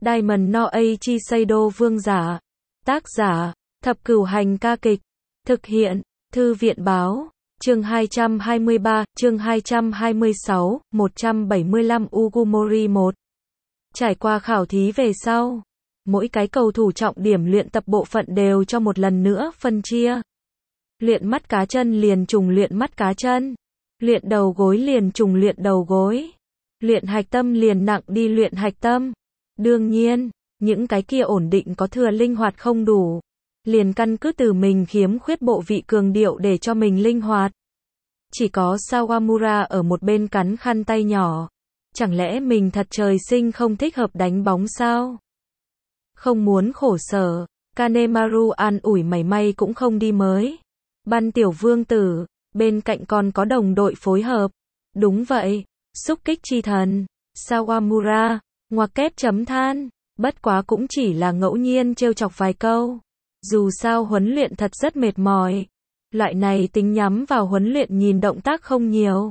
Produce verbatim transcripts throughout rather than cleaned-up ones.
Diamond no Eiichi Seido vương giả. Tác giả, Thập Cửu Hành ca kịch. Thực hiện, Thư viện báo. Chương hai trăm hai mươi ba, chương hai trăm hai mươi sáu, một trăm bảy mươi lăm Ugumori một. Trải qua khảo thí về sau, mỗi cái cầu thủ trọng điểm luyện tập bộ phận đều cho một lần nữa phân chia. Luyện mắt cá chân liền trùng luyện mắt cá chân. Luyện đầu gối liền trùng luyện đầu gối. Luyện hạch tâm liền nặng đi luyện hạch tâm. Đương nhiên, những cái kia ổn định có thừa linh hoạt không đủ, liền căn cứ từ mình khiếm khuyết bộ vị cường điệu để cho mình linh hoạt. Chỉ có Sawamura ở một bên cắn khăn tay nhỏ. Chẳng lẽ mình thật trời sinh không thích hợp đánh bóng sao? Không muốn khổ sở, Kanemaru an ủi mảy may cũng không đi mới. Ban tiểu vương tử, bên cạnh còn có đồng đội phối hợp. Đúng vậy, xúc kích chi thần. Sawamura, ngoặc kép chấm than, bất quá cũng chỉ là ngẫu nhiên trêu chọc vài câu. Dù sao huấn luyện thật rất mệt mỏi. Loại này tính nhắm vào huấn luyện nhìn động tác không nhiều.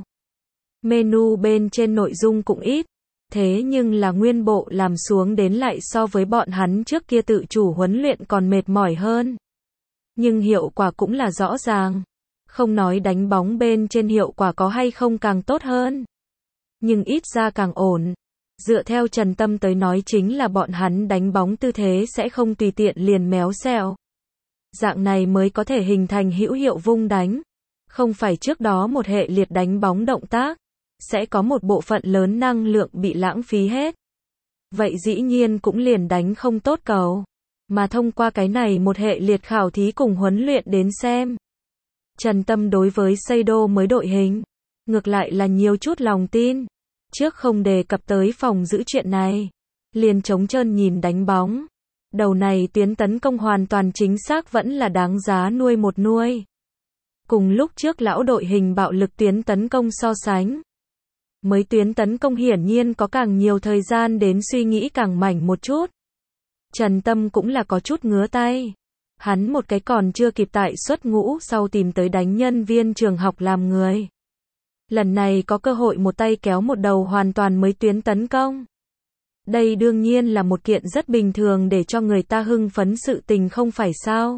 Menu bên trên nội dung cũng ít. Thế nhưng là nguyên bộ làm xuống đến lại so với bọn hắn trước kia tự chủ huấn luyện còn mệt mỏi hơn. Nhưng hiệu quả cũng là rõ ràng. Không nói đánh bóng bên trên hiệu quả có hay không càng tốt hơn. Nhưng ít ra càng ổn. Dựa theo Trần Tâm tới nói chính là bọn hắn đánh bóng tư thế sẽ không tùy tiện liền méo xẹo. Dạng này mới có thể hình thành hữu hiệu vung đánh. Không phải trước đó một hệ liệt đánh bóng động tác, sẽ có một bộ phận lớn năng lượng bị lãng phí hết. Vậy dĩ nhiên cũng liền đánh không tốt cầu. Mà thông qua cái này một hệ liệt khảo thí cùng huấn luyện đến xem. Trần Tâm đối với Seido mới đội hình, ngược lại là nhiều chút lòng tin. Trước không đề cập tới phòng giữ chuyện này, liền trống trơn nhìn đánh bóng. Đầu này tuyến tấn công hoàn toàn chính xác vẫn là đáng giá nuôi một nuôi. Cùng lúc trước lão đội hình bạo lực tuyến tấn công so sánh. Mới tuyến tấn công hiển nhiên có càng nhiều thời gian đến suy nghĩ càng mảnh một chút. Trần Tâm cũng là có chút ngứa tay. Hắn một cái còn chưa kịp tại xuất ngũ sau tìm tới đánh nhân viên trường học làm người. Lần này có cơ hội một tay kéo một đầu hoàn toàn mới tuyến tấn công. Đây đương nhiên là một kiện rất bình thường để cho người ta hưng phấn sự tình không phải sao.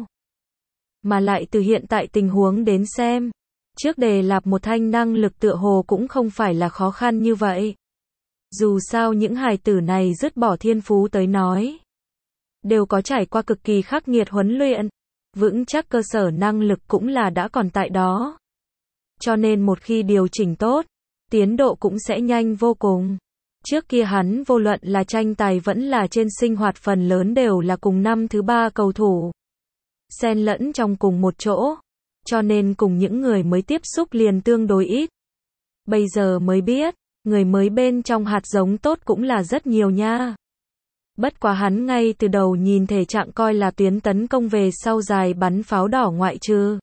Mà lại từ hiện tại tình huống đến xem, trước đề lạp một thanh năng lực tựa hồ cũng không phải là khó khăn như vậy. Dù sao những hài tử này dứt bỏ thiên phú tới nói, đều có trải qua cực kỳ khắc nghiệt huấn luyện, vững chắc cơ sở năng lực cũng là đã còn tại đó. Cho nên một khi điều chỉnh tốt, tiến độ cũng sẽ nhanh vô cùng. Trước kia hắn vô luận là tranh tài vẫn là trên sinh hoạt phần lớn đều là cùng năm thứ ba cầu thủ. Xen lẫn trong cùng một chỗ. Cho nên cùng những người mới tiếp xúc liền tương đối ít. Bây giờ mới biết, người mới bên trong hạt giống tốt cũng là rất nhiều nha. Bất quá hắn ngay từ đầu nhìn thể trạng coi là tuyến tấn công về sau dài bắn pháo đỏ ngoại trừ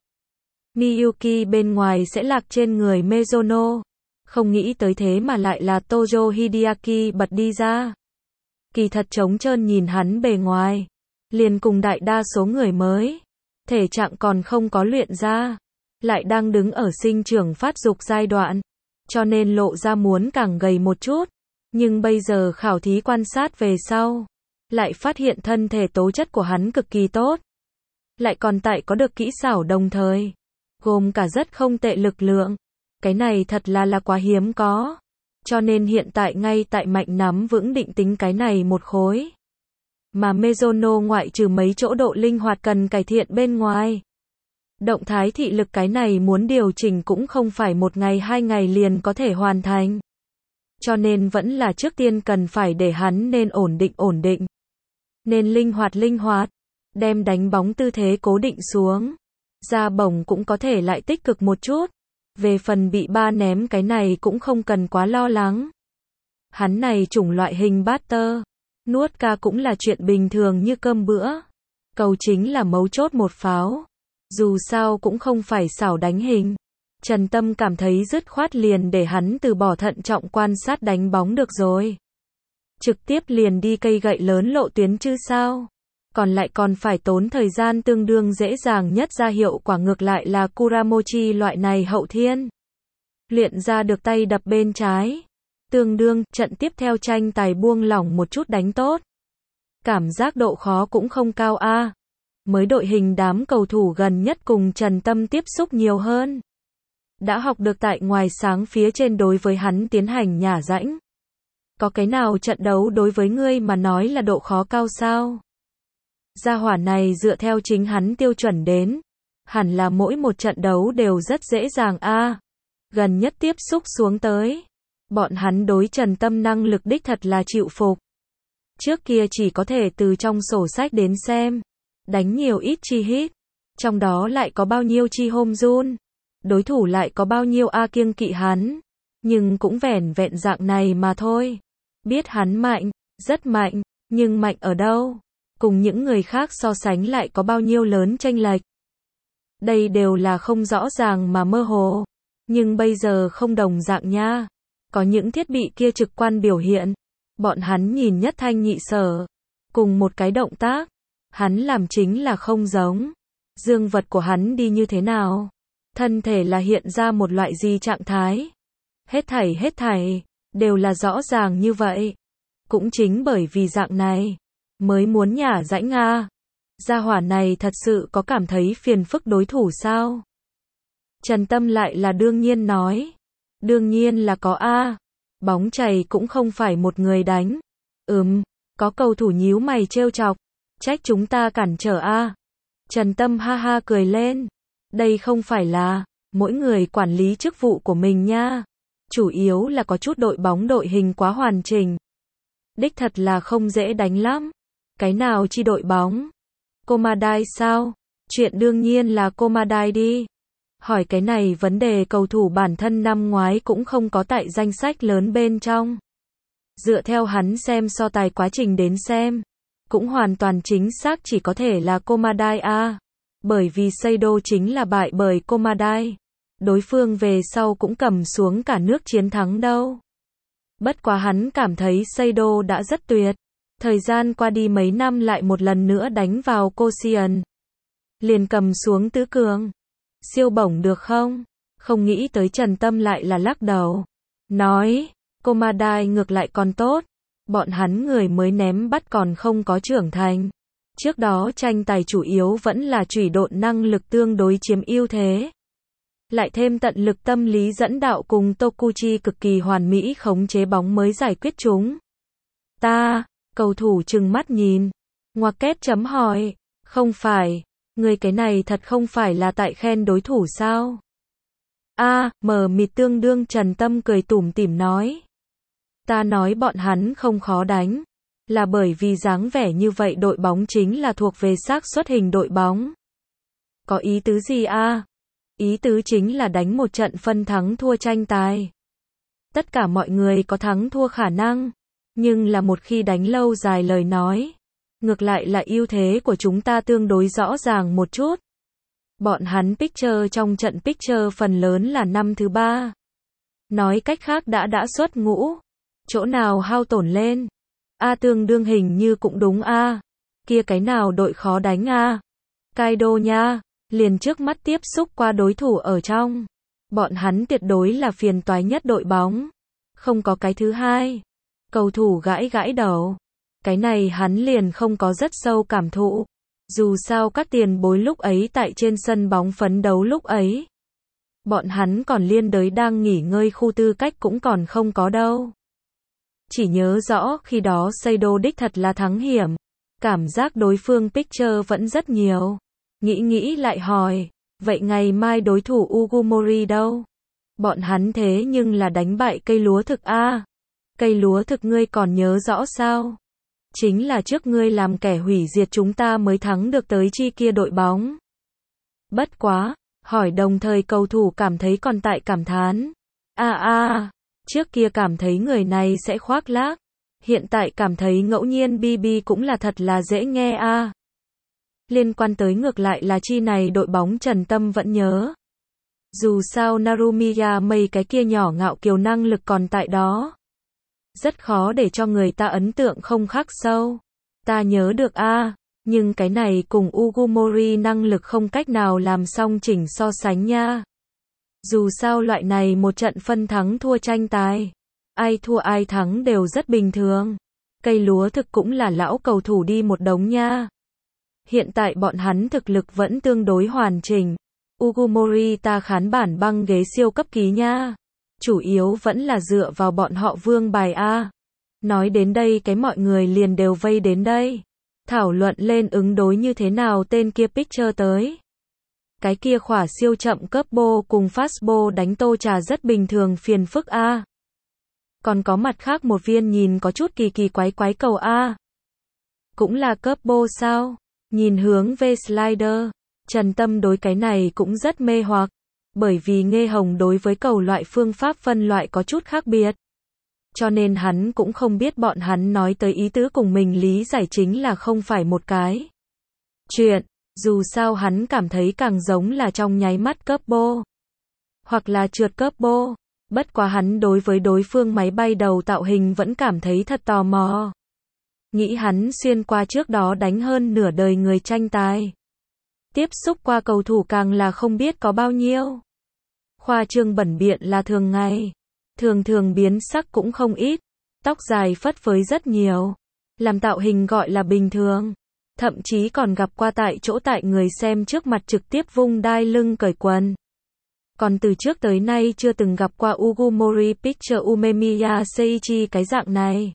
Miyuki bên ngoài sẽ lạc trên người Mizuno. Không nghĩ tới thế mà lại là Tojo Hideaki bật đi ra. Kỳ thật trống trơn nhìn hắn bề ngoài, liền cùng đại đa số người mới, thể trạng còn không có luyện ra, lại đang đứng ở sinh trưởng phát dục giai đoạn, cho nên lộ ra muốn càng gầy một chút. Nhưng bây giờ khảo thí quan sát về sau, lại phát hiện thân thể tố chất của hắn cực kỳ tốt. Lại còn tại có được kỹ xảo đồng thời, gồm cả rất không tệ lực lượng. Cái này thật là là quá hiếm có. Cho nên hiện tại ngay tại mạnh nắm vững định tính cái này một khối. Mà Mizuno ngoại trừ mấy chỗ độ linh hoạt cần cải thiện bên ngoài. Động thái thị lực cái này muốn điều chỉnh cũng không phải một ngày hai ngày liền có thể hoàn thành. Cho nên vẫn là trước tiên cần phải để hắn nên ổn định ổn định. Nên linh hoạt linh hoạt. Đem đánh bóng tư thế cố định xuống. Ra bổng cũng có thể lại tích cực một chút. Về phần bị ba ném cái này cũng không cần quá lo lắng. Hắn này chủng loại hình batter, nuốt ca cũng là chuyện bình thường như cơm bữa. Cầu chính là mấu chốt một pháo. Dù sao cũng không phải xảo đánh hình. Trần Tâm cảm thấy dứt khoát liền để hắn từ bỏ thận trọng quan sát đánh bóng được rồi. Trực tiếp liền đi cây gậy lớn lộ tuyến chứ sao. Còn lại còn phải tốn thời gian tương đương dễ dàng nhất ra hiệu quả ngược lại là Kuramochi loại này hậu thiên. Luyện ra được tay đập bên trái. Tương đương, trận tiếp theo tranh tài buông lỏng một chút đánh tốt. Cảm giác độ khó cũng không cao a. Mới đội hình đám cầu thủ gần nhất cùng Trần Tâm tiếp xúc nhiều hơn. Đã học được tại ngoài sáng phía trên đối với hắn tiến hành nhả rãnh. Có cái nào trận đấu đối với ngươi mà nói là độ khó cao sao? Gia hỏa này dựa theo chính hắn tiêu chuẩn đến. Hẳn là mỗi một trận đấu đều rất dễ dàng a. Gần nhất tiếp xúc xuống tới. Bọn hắn đối Trần Tâm năng lực đích thật là chịu phục. Trước kia chỉ có thể từ trong sổ sách đến xem. Đánh nhiều ít chi hit. Trong đó lại có bao nhiêu chi home run. Đối thủ lại có bao nhiêu a kiêng kỵ hắn. Nhưng cũng vẻn vẹn dạng này mà thôi. Biết hắn mạnh, rất mạnh, nhưng mạnh ở đâu? Cùng những người khác so sánh lại có bao nhiêu lớn chênh lệch. Đây đều là không rõ ràng mà mơ hồ. Nhưng bây giờ không đồng dạng nha. Có những thiết bị kia trực quan biểu hiện. Bọn hắn nhìn nhất thanh nhị sở. Cùng một cái động tác. Hắn làm chính là không giống. Dương vật của hắn đi như thế nào? Thân thể là hiện ra một loại gì trạng thái? Hết thảy hết thảy, đều là rõ ràng như vậy. Cũng chính bởi vì dạng này, mới muốn nhả rãnh a. Gia hỏa này thật sự có cảm thấy phiền phức đối thủ sao? Trần Tâm lại là đương nhiên nói. Đương nhiên là có a. Bóng chày cũng không phải một người đánh. Ừm, có cầu thủ nhíu mày trêu chọc. Trách chúng ta cản trở a. Trần Tâm ha ha cười lên. Đây không phải là, mỗi người quản lý chức vụ của mình nha. Chủ yếu là có chút đội bóng đội hình quá hoàn chỉnh. Đích thật là không dễ đánh lắm. Cái nào chi đội bóng? Comadai sao? Chuyện đương nhiên là Comadai đi. Hỏi cái này vấn đề cầu thủ bản thân năm ngoái cũng không có tại danh sách lớn bên trong. Dựa theo hắn xem so tài quá trình đến xem. Cũng hoàn toàn chính xác chỉ có thể là Comadai a. Bởi vì Seido chính là bại bởi Comadai. Đối phương về sau cũng cầm xuống cả nước chiến thắng đâu. Bất quá hắn cảm thấy Seido đã rất tuyệt. Thời gian qua đi mấy năm lại một lần nữa đánh vào Koshien. Liền cầm xuống tứ cường. Siêu bổng được không? Không nghĩ tới Trần Tâm lại là lắc đầu. Nói, Comadai ngược lại còn tốt. Bọn hắn người mới ném bắt còn không có trưởng thành. Trước đó tranh tài chủ yếu vẫn là chủy độn năng lực tương đối chiếm ưu thế. Lại thêm tận lực tâm lý dẫn đạo cùng Tokuchi cực kỳ hoàn mỹ khống chế bóng mới giải quyết chúng. Ta, cầu thủ trừng mắt nhìn. Ngoặc kép chấm hỏi. Không phải, người cái này thật không phải là tại khen đối thủ sao? A, mờ mịt tương đương Trần Tâm cười tủm tỉm nói. Ta nói bọn hắn không khó đánh. Là bởi vì dáng vẻ như vậy đội bóng chính là thuộc về xác suất hình đội bóng. Có ý tứ gì a? Ý tứ chính là đánh một trận phân thắng thua tranh tài. Tất cả mọi người có thắng thua khả năng. Nhưng là một khi đánh lâu dài lời nói. Ngược lại là ưu thế của chúng ta tương đối rõ ràng một chút. Bọn hắn Picture trong trận Picture phần lớn là năm thứ ba. Nói cách khác đã đã xuất ngũ. Chỗ nào hao tổn lên? A tương đương hình như cũng đúng a. Kia cái nào đội khó đánh a? Kaido nha, liền trước mắt tiếp xúc qua đối thủ ở trong. Bọn hắn tuyệt đối là phiền toái nhất đội bóng. Không có cái thứ hai. Cầu thủ gãi gãi đầu. Cái này hắn liền không có rất sâu cảm thụ. Dù sao các tiền bối lúc ấy tại trên sân bóng phấn đấu lúc ấy. Bọn hắn còn liên đới đang nghỉ ngơi khu tư cách cũng còn không có đâu. Chỉ nhớ rõ khi đó Seido đích thật là thắng hiểm. Cảm giác đối phương Picture vẫn rất nhiều. Nghĩ nghĩ lại hỏi. Vậy ngày mai đối thủ Ugumori đâu? Bọn hắn thế nhưng là đánh bại cây lúa thực a. Cây lúa thực ngươi còn nhớ rõ sao? Chính là trước ngươi làm kẻ hủy diệt chúng ta mới thắng được tới chi kia đội bóng. Bất quá, hỏi đồng thời cầu thủ cảm thấy còn tại cảm thán. A a, trước kia cảm thấy người này sẽ khoác lác. Hiện tại cảm thấy ngẫu nhiên bi bi cũng là thật là dễ nghe a. Liên quan tới ngược lại là chi này đội bóng Trần Tâm vẫn nhớ. Dù sao Narumiya mấy cái kia nhỏ ngạo kiều năng lực còn tại đó. Rất khó để cho người ta ấn tượng không khắc sâu. Ta nhớ được a, nhưng cái này cùng Ugumori năng lực không cách nào làm song chỉnh so sánh nha. Dù sao loại này một trận phân thắng thua tranh tài, ai thua ai thắng đều rất bình thường. Cây lúa thực cũng là lão cầu thủ đi một đống nha. Hiện tại bọn hắn thực lực vẫn tương đối hoàn chỉnh. Ugo Morita khán bản băng ghế siêu cấp ký nha. Chủ yếu vẫn là dựa vào bọn họ vương bài A. Nói đến đây cái mọi người liền đều vây đến đây. Thảo luận lên ứng đối như thế nào tên kia Pitcher tới. Cái kia khỏa siêu chậm cấp bô cùng fastball đánh tô trà rất bình thường phiền phức A. Còn có mặt khác một viên nhìn có chút kỳ kỳ quái quái cầu A. Cũng là cấp bô sao? Nhìn hướng về slider. Trần Tâm đối cái này cũng rất mê hoặc. Bởi vì Nghê Hồng đối với cầu loại phương pháp phân loại có chút khác biệt. Cho nên hắn cũng không biết bọn hắn nói tới ý tứ cùng mình lý giải chính là không phải một cái chuyện. Dù sao hắn cảm thấy càng giống là trong nháy mắt cấp bô. Hoặc là trượt cấp bô. Bất quá hắn đối với đối phương máy bay đầu tạo hình vẫn cảm thấy thật tò mò. Nghĩ hắn xuyên qua trước đó đánh hơn nửa đời người tranh tài. Tiếp xúc qua cầu thủ càng là không biết có bao nhiêu. Khoa trương bẩn biện là thường ngày. Thường thường biến sắc cũng không ít. Tóc dài phất phới rất nhiều. Làm tạo hình gọi là bình thường. Thậm chí còn gặp qua tại chỗ tại người xem trước mặt trực tiếp vung đai lưng cởi quần. Còn từ trước tới nay chưa từng gặp qua Ugo Mori Pitcher Umemiya Seiichi cái dạng này.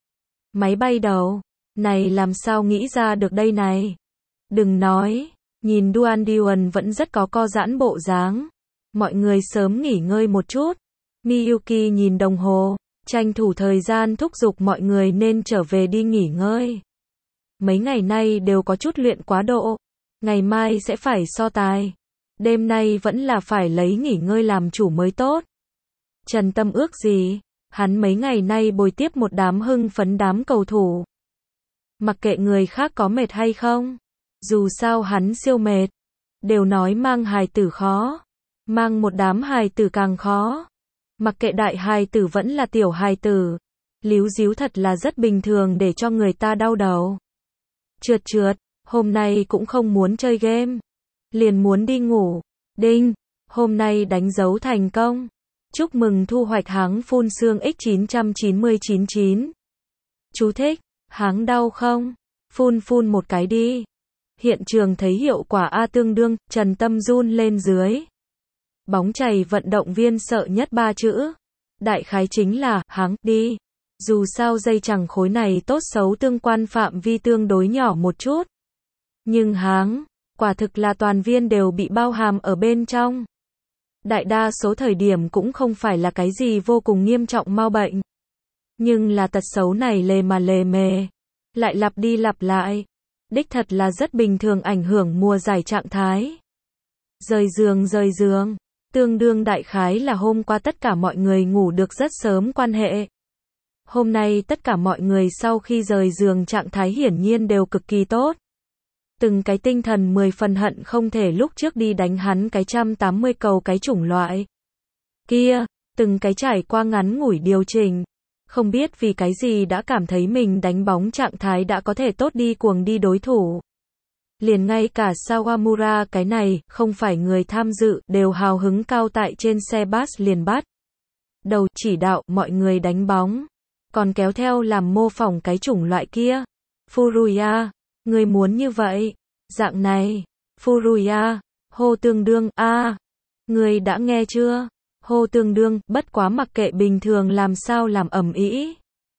Máy bay đầu. Này làm sao nghĩ ra được đây này. Đừng nói. Nhìn Duan Dion vẫn rất có co giãn bộ dáng. Mọi người sớm nghỉ ngơi một chút. Miyuki nhìn đồng hồ. Tranh thủ thời gian thúc giục mọi người nên trở về đi nghỉ ngơi. Mấy ngày nay đều có chút luyện quá độ. Ngày mai sẽ phải so tài. Đêm nay vẫn là phải lấy nghỉ ngơi làm chủ mới tốt. Trần Tâm ước gì? Hắn mấy ngày nay bồi tiếp một đám hưng phấn đám cầu thủ. Mặc kệ người khác có mệt hay không. Dù sao hắn siêu mệt. Đều nói mang hài tử khó. Mang một đám hài tử càng khó. Mặc kệ đại hài tử vẫn là tiểu hài tử. Líu díu thật là rất bình thường để cho người ta đau đầu. Trượt trượt, hôm nay cũng không muốn chơi game. Liền muốn đi ngủ. Đinh, hôm nay đánh dấu thành công. Chúc mừng thu hoạch háng phun xương X chín chín chín chín chín. Chú thích, háng đau không? Phun phun một cái đi. Hiện trường thấy hiệu quả A tương đương, Trần Tâm run lên dưới. Bóng chày vận động viên sợ nhất ba chữ. Đại khái chính là, háng, đi. Dù sao dây chằng khối này tốt xấu tương quan phạm vi tương đối nhỏ một chút. Nhưng háng, quả thực là toàn viên đều bị bao hàm ở bên trong. Đại đa số thời điểm cũng không phải là cái gì vô cùng nghiêm trọng mau bệnh. Nhưng là tật xấu này lề mà lề mề. Lại lặp đi lặp lại. Đích thật là rất bình thường ảnh hưởng mùa giải trạng thái. Rời giường rời giường. Tương đương đại khái là hôm qua tất cả mọi người ngủ được rất sớm quan hệ. Hôm nay tất cả mọi người sau khi rời giường trạng thái hiển nhiên đều cực kỳ tốt. Từng cái tinh thần mười phần hận không thể lúc trước đi đánh hắn cái một trăm tám mươi cầu cái chủng loại. Kia, từng cái trải qua ngắn ngủi điều chỉnh. Không biết vì cái gì đã cảm thấy mình đánh bóng trạng thái đã có thể tốt đi cuồng đi đối thủ. Liền ngay cả Sawamura cái này, không phải người tham dự, đều hào hứng cao tại trên xe bus liền bắt. Đầu chỉ đạo mọi người đánh bóng. Còn kéo theo làm mô phỏng cái chủng loại kia. Furuya, người muốn như vậy. Dạng này. Furuya, hô tương đương, a à, người đã nghe chưa? Hô tương đương, bất quá mặc kệ bình thường làm sao làm ầm ĩ.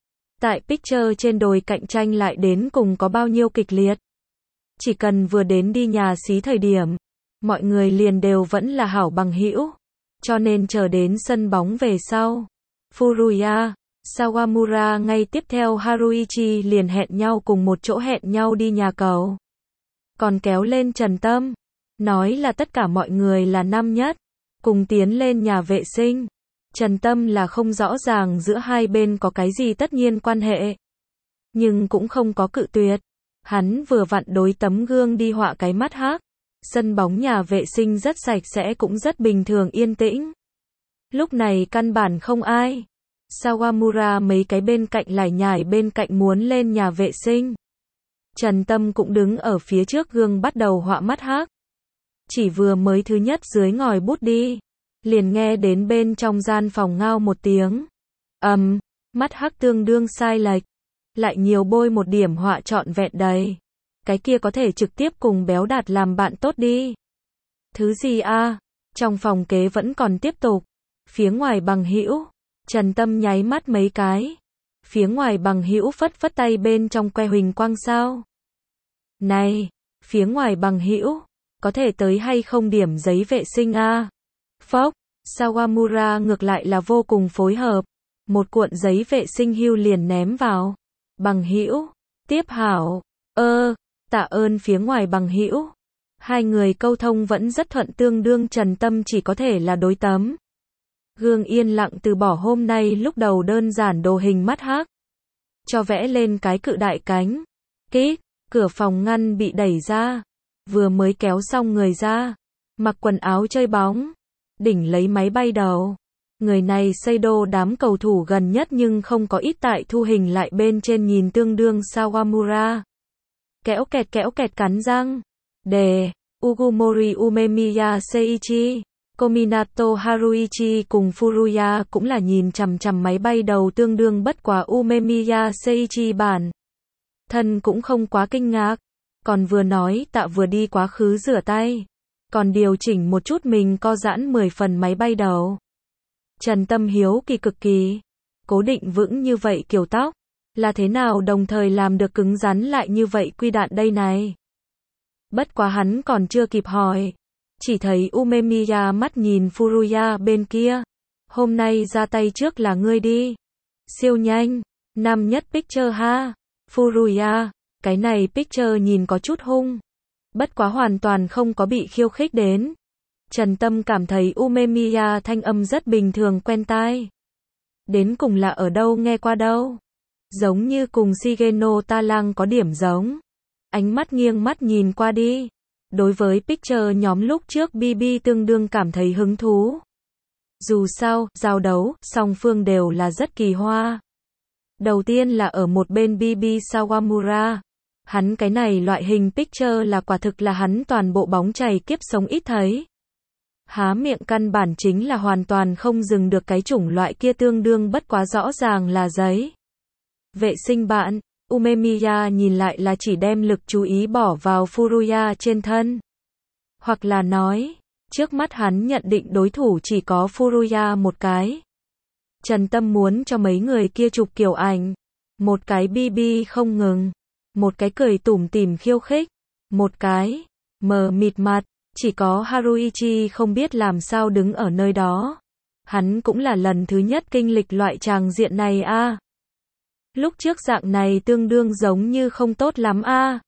Tại Pitcher trên đồi cạnh tranh lại đến cùng có bao nhiêu kịch liệt. Chỉ cần vừa đến đi nhà xí thời điểm, mọi người liền đều vẫn là hảo bằng hữu. Cho nên chờ đến sân bóng về sau. Furuya, Sawamura ngay tiếp theo Haruichi liền hẹn nhau cùng một chỗ hẹn nhau đi nhà cầu. Còn kéo lên Trần Tâm. Nói là tất cả mọi người là năm nhất. Cùng tiến lên nhà vệ sinh. Trần Tâm là không rõ ràng giữa hai bên có cái gì tất nhiên quan hệ. Nhưng cũng không có cự tuyệt. Hắn vừa vặn đối tấm gương đi họa cái mắt hắc. Sân bóng nhà vệ sinh rất sạch sẽ cũng rất bình thường yên tĩnh. Lúc này căn bản không ai. Sawamura mấy cái bên cạnh lải nhải bên cạnh muốn lên nhà vệ sinh. Trần Tâm cũng đứng ở phía trước gương bắt đầu họa mắt hắc. Chỉ vừa mới thứ nhất dưới ngòi bút đi. Liền nghe đến bên trong gian phòng ngao một tiếng. Ầm, um, mắt hắc tương đương sai lệch. lại nhiều bôi một điểm họa trọn vẹn đầy. Cái kia có thể trực tiếp cùng Béo Đạt làm bạn tốt đi. Thứ gì a? Trong phòng kế vẫn còn tiếp tục. Phía ngoài Bằng Hữu, Trần Tâm nháy mắt mấy cái. Phía ngoài Bằng Hữu phất phất tay bên trong que huỳnh quang sao? Này, phía ngoài Bằng Hữu, có thể tới hay không điểm giấy vệ sinh a? Phốc, Sawamura ngược lại là vô cùng phối hợp. Một cuộn giấy vệ sinh hưu liền ném vào. Bằng Hữu, tiếp hảo. Ơ, tạ ơn phía ngoài Bằng Hữu. Hai người câu thông vẫn rất thuận, tương đương Trần Tâm chỉ có thể là đối tấm. Gương yên lặng từ bỏ hôm nay lúc đầu đơn giản đồ hình mắt hắc. Cho vẽ lên cái cự đại cánh. Kích, cửa phòng ngăn bị đẩy ra. Vừa mới kéo xong người ra. Mặc quần áo chơi bóng. Đỉnh lấy máy bay đầu. Người này xây đô đám cầu thủ gần nhất nhưng không có ít tại thu hình lại bên trên nhìn tương đương Sawamura. Kéo kẹt kéo kẹt cắn răng. Đề, Ugumori Umemiya Seiichi, Kominato Haruichi cùng Furuya cũng là nhìn chằm chằm máy bay đầu tương đương bất quá Umemiya Seiichi bản. Thân cũng không quá kinh ngạc, còn vừa nói tạ vừa đi quá khứ rửa tay, còn điều chỉnh một chút mình co giãn mười phần máy bay đầu. Trần Tâm hiếu kỳ cực kỳ, cố định vững như vậy kiểu tóc, là thế nào đồng thời làm được cứng rắn lại như vậy quy đạn đây này. Bất quá hắn còn chưa kịp hỏi, chỉ thấy Umemiya mắt nhìn Furuya bên kia. Hôm nay ra tay trước là ngươi đi. Siêu nhanh, năm nhất picture ha. Furuya, cái này picture nhìn có chút hung. Bất quá hoàn toàn không có bị khiêu khích đến. Trần Tâm cảm thấy Umemiya thanh âm rất bình thường quen tai. Đến cùng là ở đâu nghe qua đâu. Giống như cùng Shigeno Talang có điểm giống. Ánh mắt nghiêng mắt nhìn qua đi. Đối với picture nhóm lúc trước bê bê tương đương cảm thấy hứng thú. Dù sao, giao đấu, song phương đều là rất kỳ hoa. Đầu tiên là ở một bên bê bê Sawamura. Hắn cái này loại hình picture là quả thực là hắn toàn bộ bóng chày kiếp sống ít thấy. Há miệng căn bản chính là hoàn toàn không dừng được cái chủng loại kia tương đương bất quá rõ ràng là giấy. Vệ sinh bạn. Umemiya nhìn lại là chỉ đem lực chú ý bỏ vào Furuya trên thân. Hoặc là nói, trước mắt hắn nhận định đối thủ chỉ có Furuya một cái. Trần Tâm muốn cho mấy người kia chụp kiểu ảnh. Một cái bê bê không ngừng. Một cái cười tủm tỉm khiêu khích. Một cái mờ mịt mặt. Chỉ có Haruichi không biết làm sao đứng ở nơi đó. Hắn cũng là lần thứ nhất kinh lịch loại tràng diện này a. À. Lúc trước dạng này tương đương giống như không tốt lắm a. À.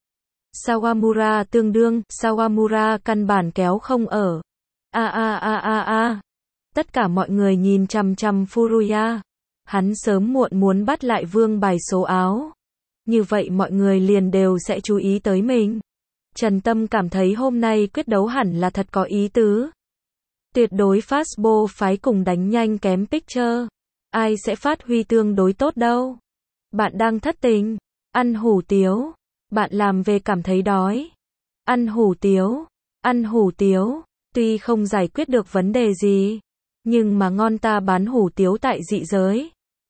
Sawamura tương đương, Sawamura căn bản kéo không ở. A a a a a. Tất cả mọi người nhìn chằm chằm Furuya. Hắn sớm muộn muốn bắt lại vương bài số áo. Như vậy mọi người liền đều sẽ chú ý tới mình. Trần Tâm cảm thấy hôm nay quyết đấu hẳn là thật có ý tứ. Tuyệt đối fastball phái cùng đánh nhanh kém picture. Ai sẽ phát huy tương đối tốt đâu. Bạn đang thất tình. Ăn hủ tiếu. Bạn làm về cảm thấy đói. Ăn hủ tiếu. Ăn hủ tiếu. Tuy không giải quyết được vấn đề gì. Nhưng mà ngon ta bán hủ tiếu tại dị giới.